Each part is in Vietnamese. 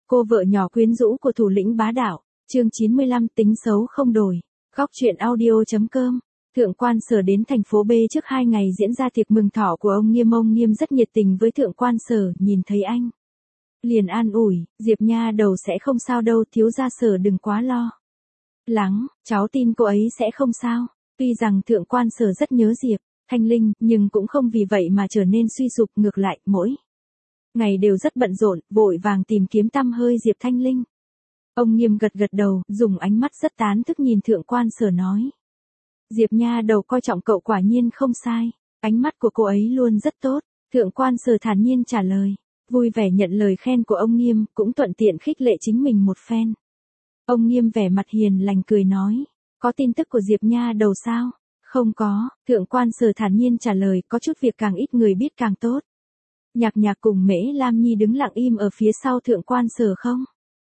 Cô vợ nhỏ quyến rũ của thủ lĩnh bá đạo, chương 95 tính xấu không đổi. Góc truyện audio.com. Thượng quan Sở đến thành phố B trước 2 ngày diễn ra tiệc mừng thọ của ông Nghiêm rất nhiệt tình với thượng quan Sở, nhìn thấy anh liền an ủi, Diệp nha đầu sẽ không sao đâu, thiếu gia Sở đừng quá lo lắng, cháu tin cô ấy sẽ không sao. Tuy rằng thượng quan Sở rất nhớ Diệp Thanh Linh, nhưng cũng không vì vậy mà trở nên suy sụp, ngược lại, mỗi ngày đều rất bận rộn, vội vàng tìm kiếm tăm hơi Diệp Thanh Linh. Ông Nghiêm gật gật đầu, dùng ánh mắt rất tán thức nhìn thượng quan Sở nói. Diệp nha đầu coi trọng cậu quả nhiên không sai, ánh mắt của cô ấy luôn rất tốt. Thượng quan Sở thản nhiên trả lời, vui vẻ nhận lời khen của ông Nghiêm, cũng thuận tiện khích lệ chính mình một phen. Ông Nghiêm vẻ mặt hiền lành cười nói, có tin tức của Diệp nha đầu sao? Không có, thượng quan Sở thản nhiên trả lời, có chút việc càng ít người biết càng tốt. Nhạc Nhạc cùng Mễ Lam Nhi đứng lặng im ở phía sau thượng quan Sở không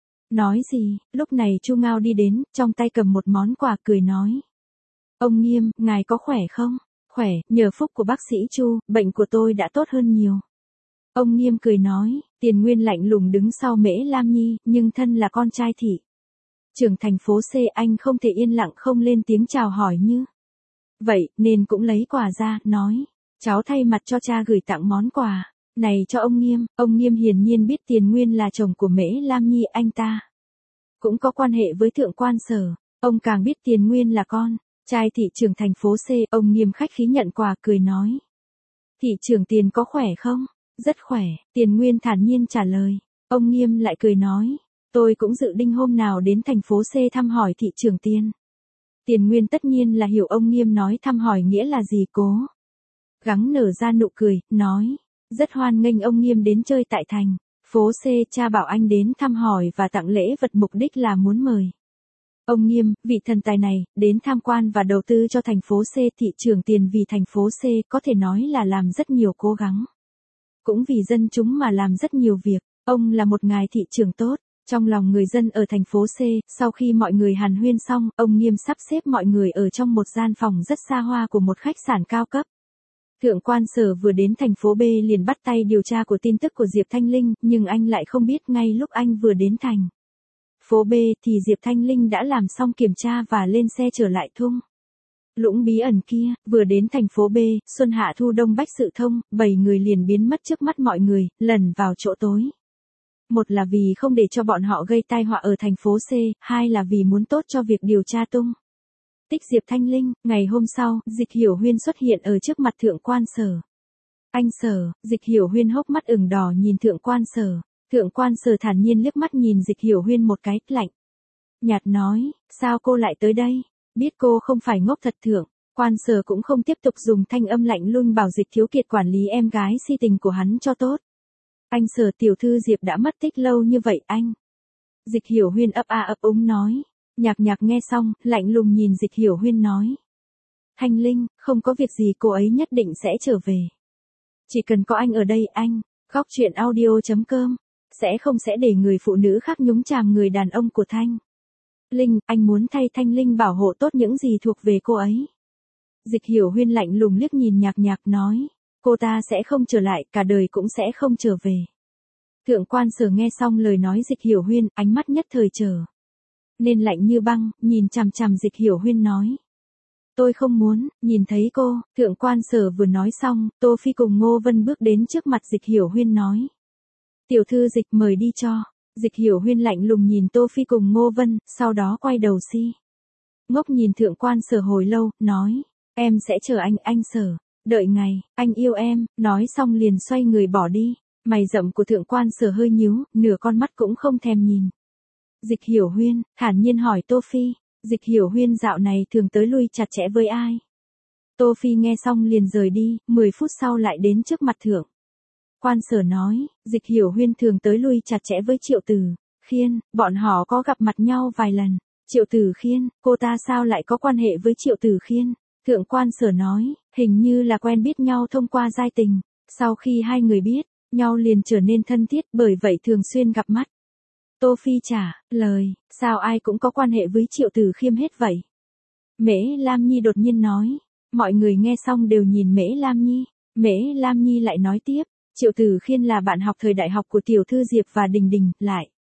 nói gì. Lúc này Chu Ngao đi đến, trong tay cầm một món quà, cười nói. Ông Nghiêm, ngài có khỏe không? Khỏe, nhờ phúc của bác sĩ Chu, bệnh của tôi đã tốt hơn nhiều. Ông Nghiêm cười nói, Tiền Nguyên lạnh lùng đứng sau Mễ Lam Nhi, nhưng thân là con trai thị trưởng thành phố C, anh không thể yên lặng không lên tiếng chào hỏi như vậy, nên cũng lấy quà ra, nói, cháu thay mặt cho cha gửi tặng món quà này cho ông Nghiêm. Ông Nghiêm hiển nhiên biết Tiền Nguyên là chồng của Mễ Lam Nhi, anh ta cũng có quan hệ với thượng quan Sở. Ông càng biết Tiền Nguyên là con trai thị trưởng thành phố C. Ông Nghiêm khách khí nhận quà, cười nói, thị trưởng Tiền có khỏe không? Rất khỏe, Tiền Nguyên thản nhiên trả lời. Ông Nghiêm lại cười nói, tôi cũng dự định hôm nào đến thành phố C thăm hỏi thị trưởng Tiền. Tiền Nguyên tất nhiên là hiểu ông Nghiêm nói thăm hỏi nghĩa là gì, cố gắng nở ra nụ cười, nói, rất hoan nghênh ông Nghiêm đến chơi tại thành phố C, cha bảo anh đến thăm hỏi và tặng lễ vật, mục đích là muốn mời ông Nghiêm, vị thần tài này, đến tham quan và đầu tư cho thành phố C. Thị trưởng Tiền vì thành phố C có thể nói là làm rất nhiều cố gắng, cũng vì dân chúng mà làm rất nhiều việc. Ông là một ngài thị trưởng tốt trong lòng người dân ở thành phố C. Sau khi mọi người hàn huyên xong, ông Nghiêm sắp xếp mọi người ở trong một gian phòng rất xa hoa của một khách sạn cao cấp. Thượng quan Sở vừa đến thành phố B liền bắt tay điều tra của tin tức của Diệp Thanh Linh, nhưng anh lại không biết ngay lúc anh vừa đến thành phố B thì Diệp Thanh Linh đã làm xong kiểm tra và lên xe trở lại thung lũng bí ẩn kia. Vừa đến thành phố B, xuân hạ thu đông bách sự thông, 7 người liền biến mất trước mắt mọi người, lẩn vào chỗ tối. Một là vì không để cho bọn họ gây tai họa ở thành phố C, hai là vì muốn tốt cho việc điều tra tung tích Diệp Thanh Linh. Ngày hôm sau, Dịch Hiểu Huyên xuất hiện ở trước mặt thượng quan Sở. Anh Sở. Dịch Hiểu Huyên hốc mắt ửng đỏ nhìn thượng quan Sở. Thượng quan Sở thản nhiên liếc mắt nhìn Dịch Hiểu Huyên một cái, lạnh nhạt nói, sao cô lại tới đây? Biết cô không phải ngốc thật. Thượng quan Sở cũng không tiếp tục dùng thanh âm lạnh lùng bảo Dịch Thiếu Kiệt quản lý em gái si tình của hắn cho tốt. Anh Sở, tiểu thư Diệp đã mất tích lâu như vậy anh. Dịch Hiểu Huyên ấp a ấp úng nói. Nhạc Nhạc nghe xong, lạnh lùng nhìn Dịch Hiểu Huyên nói. Thanh Linh, không có việc gì, cô ấy nhất định sẽ trở về. Chỉ cần có anh ở đây, anh. Góc truyện audio.com. Sẽ để người phụ nữ khác nhúng chàm người đàn ông của Thanh Linh, anh muốn thay Thanh Linh bảo hộ tốt những gì thuộc về cô ấy. Dịch Hiểu Huyên lạnh lùng liếc nhìn Nhạc Nhạc nói. Cô ta sẽ không trở lại, cả đời cũng sẽ không trở về. Thượng quan Sở nghe xong lời nói Dịch Hiểu Huyên, ánh mắt nhất thời trở nên lạnh như băng, nhìn chằm chằm Dịch Hiểu Huyên nói. Tôi không muốn nhìn thấy cô. Thượng quan Sở vừa nói xong, Tô Phi cùng Ngô Vân bước đến trước mặt Dịch Hiểu Huyên nói. Tiểu thư Dịch mời đi cho. Dịch Hiểu Huyên lạnh lùng nhìn Tô Phi cùng Ngô Vân, sau đó quay đầu ngốc nhìn thượng quan Sở hồi lâu, nói. Em sẽ chờ anh Sở. Đợi ngày, anh yêu em. Nói xong liền xoay người bỏ đi. Mày rậm của thượng quan Sở hơi nhíu, nửa con mắt cũng không thèm nhìn Dịch Hiểu Huyên, thản nhiên hỏi Tô Phi. Dịch Hiểu Huyên dạo này thường tới lui chặt chẽ với ai? Tô Phi nghe xong liền rời đi, 10 phút sau lại đến trước mặt thượng quan Sở nói. Dịch Hiểu Huyên thường tới lui chặt chẽ với Triệu Tử Khiên, bọn họ có gặp mặt nhau vài lần. Triệu Tử Khiên, cô ta sao lại có quan hệ với Triệu Tử Khiên? Thượng quan Sở nói, hình như là quen biết nhau thông qua giai tình. Sau khi hai người biết nhau liền trở nên thân thiết, bởi vậy thường xuyên gặp mắt. Tô Phi trả lời, sao ai cũng có quan hệ với Triệu Tử Khiêm hết vậy? Mễ Lam Nhi đột nhiên nói. Mọi người nghe xong đều nhìn Mễ Lam Nhi. Mễ Lam Nhi lại nói tiếp, Triệu Tử Khiên là bạn học thời đại học của tiểu thư Diệp và Đình Đình, lại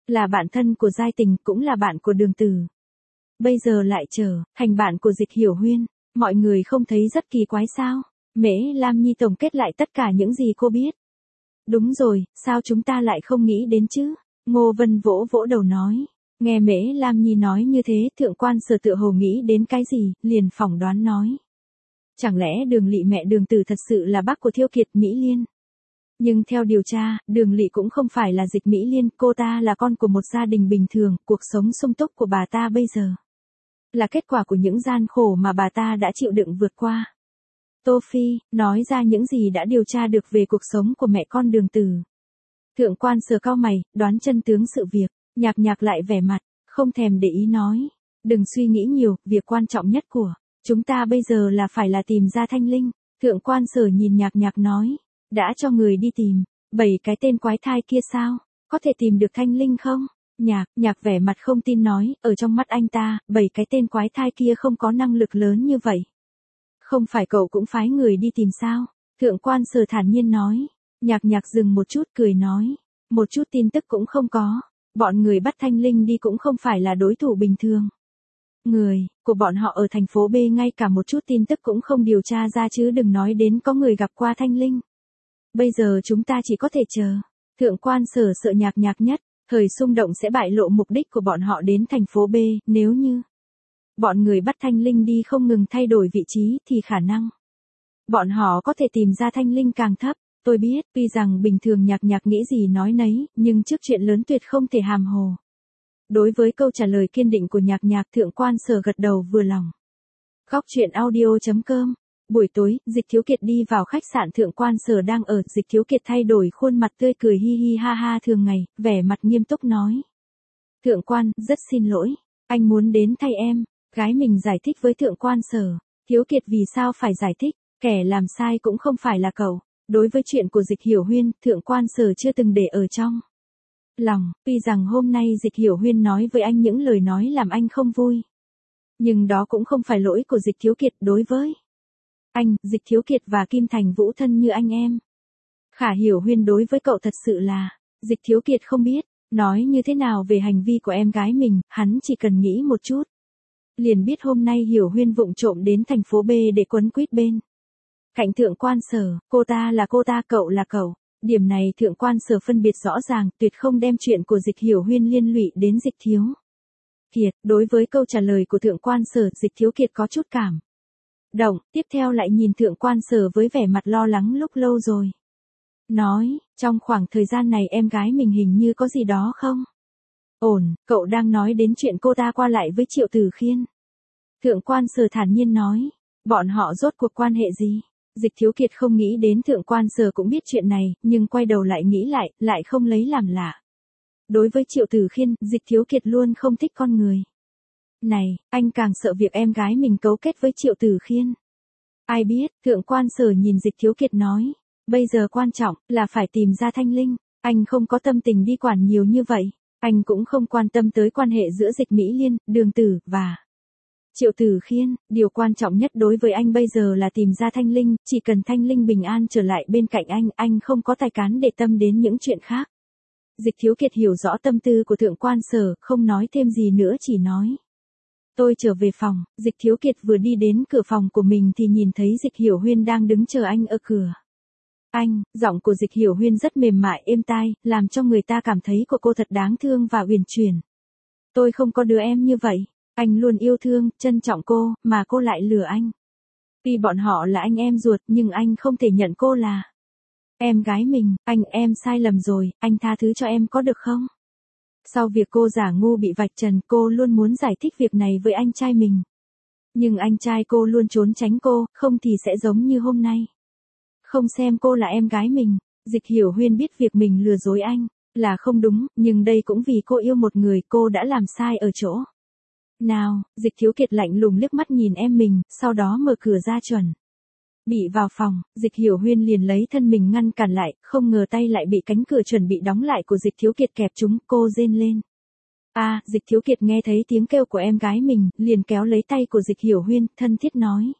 là bạn thân của Giai Tình, cũng là bạn của Đường Tử. Bây giờ lại trở thành bạn của Dịch Hiểu Huyên, mọi người không thấy rất kỳ quái sao? Mễ Lam Nhi tổng kết lại tất cả những gì cô biết. Đúng rồi, sao chúng ta lại không nghĩ đến chứ? Ngô Vân vỗ vỗ đầu nói. Nghe Mễ Lam Nhi nói như thế, Thượng Quan Sở tựa hồ nghĩ đến cái gì, liền phỏng đoán nói. Chẳng lẽ Đường Lỵ mẹ Đường Tử thật sự là bác của Thiêu Kiệt Mỹ Liên? Nhưng theo điều tra, Đường Lỵ cũng không phải là Dịch Mỹ Liên, cô ta là con của một gia đình bình thường, cuộc sống sung túc của bà ta bây giờ là kết quả của những gian khổ mà bà ta đã chịu đựng vượt qua. Tô Phi, nói ra những gì đã điều tra được về cuộc sống của mẹ con Đường Tử. Thượng Quan Sở cau mày, đoán chân tướng sự việc, Nhạc Nhạc lại vẻ mặt, không thèm để ý nói. Đừng suy nghĩ nhiều, việc quan trọng nhất của chúng ta bây giờ là phải tìm ra Thanh Linh. Thượng Quan Sở nhìn Nhạc Nhạc nói, đã cho người đi tìm, 7 cái tên quái thai kia sao, có thể tìm được Thanh Linh không? Nhạc vẻ mặt không tin nói, ở trong mắt anh ta, 7 cái tên quái thai kia không có năng lực lớn như vậy. Không phải cậu cũng phái người đi tìm sao? Thượng Quan Sở thản nhiên nói. Nhạc Nhạc dừng một chút cười nói, một chút tin tức cũng không có, bọn người bắt Thanh Linh đi cũng không phải là đối thủ bình thường. Người của bọn họ ở thành phố B ngay cả một chút tin tức cũng không điều tra ra chứ đừng nói đến có người gặp qua Thanh Linh. Bây giờ chúng ta chỉ có thể chờ. Thượng Quan Sở sợ Nhạc Nhạc nhất, thời xung động sẽ bại lộ mục đích của bọn họ đến thành phố B, nếu như bọn người bắt Thanh Linh đi không ngừng thay đổi vị trí thì khả năng bọn họ có thể tìm ra Thanh Linh càng thấp. Tôi biết, tuy rằng bình thường Nhạc Nhạc nghĩ gì nói nấy, nhưng trước chuyện lớn tuyệt không thể hàm hồ. Đối với câu trả lời kiên định của Nhạc Nhạc, Thượng Quan Sở gật đầu vừa lòng. Góc truyện audio.com. Buổi tối, Dịch Thiếu Kiệt đi vào khách sạn Thượng Quan Sở đang ở, Dịch Thiếu Kiệt thay đổi khuôn mặt tươi cười hi hi ha ha thường ngày, vẻ mặt nghiêm túc nói. Thượng Quan, rất xin lỗi, anh muốn đến thay em. Gái mình giải thích với Thượng Quan Sở. Thiếu Kiệt vì sao phải giải thích, kẻ làm sai cũng không phải là cậu. Đối với chuyện của Dịch Hiểu Huyên, Thượng Quan Sở chưa từng để ở trong lòng, tuy rằng hôm nay Dịch Hiểu Huyên nói với anh những lời nói làm anh không vui. Nhưng đó cũng không phải lỗi của Dịch Thiếu Kiệt. Đối với anh, Dịch Thiếu Kiệt và Kim Thành Vũ thân như anh em. Khả Hiểu Huyên đối với cậu thật sự là, Dịch Thiếu Kiệt không biết, nói như thế nào về hành vi của em gái mình, hắn chỉ cần nghĩ một chút. Liền biết hôm nay Hiểu Huyên vụng trộm đến thành phố B để quấn quýt bên cạnh Thượng Quan Sở, cô ta là cô ta, cậu là cậu. Điểm này Thượng Quan Sở phân biệt rõ ràng, tuyệt không đem chuyện của Dịch Hiểu Huyên liên lụy đến Dịch Thiếu Kiệt. Đối với câu trả lời của Thượng Quan Sở, Dịch Thiếu Kiệt có chút cảm động, tiếp theo lại nhìn Thượng Quan Sở với vẻ mặt lo lắng lúc lâu rồi. Nói, trong khoảng thời gian này em gái mình hình như có gì đó không ổn, cậu đang nói đến chuyện cô ta qua lại với Triệu Tử Khiên. Thượng Quan Sở thản nhiên nói, bọn họ rốt cuộc quan hệ gì? Dịch Thiếu Kiệt không nghĩ đến Thượng Quan Sở cũng biết chuyện này, nhưng quay đầu lại nghĩ lại không lấy làm lạ. Đối với Triệu Tử Khiên, Dịch Thiếu Kiệt luôn không thích con người này, anh càng sợ việc em gái mình cấu kết với Triệu Tử Khiên. Ai biết, Thượng Quan Sở nhìn Dịch Thiếu Kiệt nói, bây giờ quan trọng là phải tìm ra Thanh Linh, anh không có tâm tình đi quản nhiều như vậy, anh cũng không quan tâm tới quan hệ giữa Dịch Mỹ Liên, Đường Tử và Triệu Tử Khiên. Điều quan trọng nhất đối với anh bây giờ là tìm ra Thanh Linh, chỉ cần Thanh Linh bình an trở lại bên cạnh anh không có tài cán để tâm đến những chuyện khác. Dịch Thiếu Kiệt hiểu rõ tâm tư của Thượng Quan Sở, không nói thêm gì nữa chỉ nói. Tôi trở về phòng, Dịch Thiếu Kiệt vừa đi đến cửa phòng của mình thì nhìn thấy Dịch Hiểu Huyên đang đứng chờ anh ở cửa. Anh, giọng của Dịch Hiểu Huyên rất mềm mại êm tai, làm cho người ta cảm thấy cô thật đáng thương và uyển chuyển. Tôi không có đứa em như vậy. Anh luôn yêu thương, trân trọng cô, mà cô lại lừa anh. Tuy bọn họ là anh em ruột nhưng anh không thể nhận cô là em gái mình. Em sai lầm rồi, anh tha thứ cho em có được không? Sau việc cô giả ngu bị vạch trần, cô luôn muốn giải thích việc này với anh trai mình. Nhưng anh trai cô luôn trốn tránh cô, không thì sẽ giống như hôm nay. Không xem cô là em gái mình. Dịch Hiểu Huyên biết việc mình lừa dối anh là không đúng, nhưng đây cũng vì cô yêu một người, cô đã làm sai ở chỗ nào. Dịch Thiếu Kiệt lạnh lùng liếc mắt nhìn em mình, sau đó mở cửa ra chuẩn bị vào phòng. Dịch Hiểu Huyên liền lấy thân mình ngăn cản lại, không ngờ tay lại bị cánh cửa chuẩn bị đóng lại của Dịch Thiếu Kiệt kẹp trúng, cô rên lên. Dịch Thiếu Kiệt nghe thấy tiếng kêu của em gái mình, liền kéo lấy tay của Dịch Hiểu Huyên, thân thiết nói.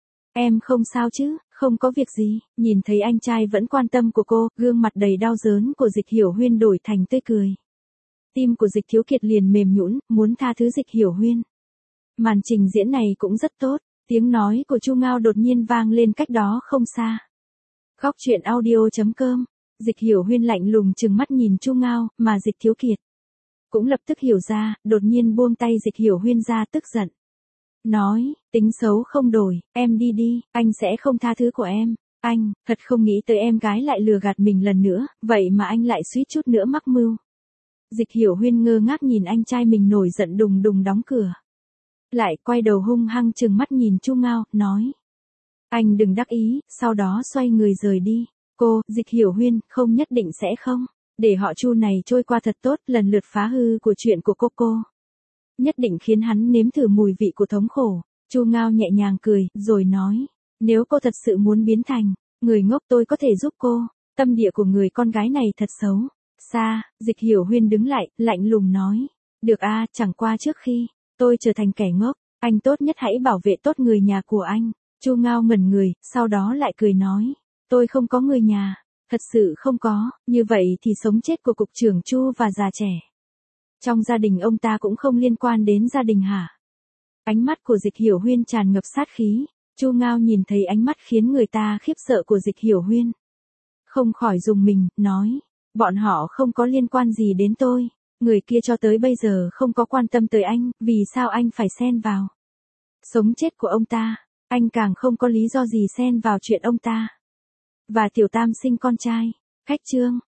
Em không sao chứ, không có việc gì. Nhìn thấy anh trai vẫn quan tâm của cô, gương mặt đầy đau đớn của Dịch Hiểu Huyên đổi thành tươi cười. Tim của Dịch Thiếu Kiệt liền mềm nhũn, muốn tha thứ Dịch Hiểu Huyên. Màn trình diễn này cũng rất tốt, tiếng nói của Chu Ngao đột nhiên vang lên cách đó không xa. Góc truyện audio.com, Dịch Hiểu Huyên lạnh lùng trừng mắt nhìn Chu Ngao, mà Dịch Thiếu Kiệt cũng lập tức hiểu ra, đột nhiên buông tay Dịch Hiểu Huyên ra tức giận. Nói, tính xấu không đổi, em đi đi, anh sẽ không tha thứ của em. Anh, thật không nghĩ tới em gái lại lừa gạt mình lần nữa, vậy mà anh lại suýt chút nữa mắc mưu. Dịch Hiểu Huyên ngơ ngác nhìn anh trai mình nổi giận đùng đùng đóng cửa. Lại quay đầu hung hăng trừng mắt nhìn Chu Ngao, nói. Anh đừng đắc ý, sau đó xoay người rời đi. Cô, Dịch Hiểu Huyên, không nhất định sẽ không. Để họ Chu này trôi qua thật tốt, lần lượt phá hư của chuyện của cô. Nhất định khiến hắn nếm thử mùi vị của thống khổ. Chu Ngao nhẹ nhàng cười, rồi nói. Nếu cô thật sự muốn biến thành người ngốc tôi có thể giúp cô. Tâm địa của người con gái này thật xấu. Xa, Dịch Hiểu Huyên đứng lại, lạnh lùng nói. Được a, chẳng qua trước khi tôi trở thành kẻ ngốc, anh tốt nhất hãy bảo vệ tốt người nhà của anh. Chu Ngao ngẩn người, sau đó lại cười nói. Tôi không có người nhà. Thật sự không có, như vậy thì sống chết của cục trưởng Chu và già trẻ. Trong gia đình ông ta cũng không liên quan đến gia đình hả? Ánh mắt của Dịch Hiểu Huyên tràn ngập sát khí. Chu Ngao nhìn thấy ánh mắt khiến người ta khiếp sợ của Dịch Hiểu Huyên. Không khỏi rùng mình, nói. Bọn họ không có liên quan gì đến tôi. Người kia cho tới bây giờ không có quan tâm tới anh, vì sao anh phải xen vào sống chết của ông ta? Anh càng không có lý do gì xen vào chuyện ông ta và Tiểu Tam sinh con trai. Khách chương.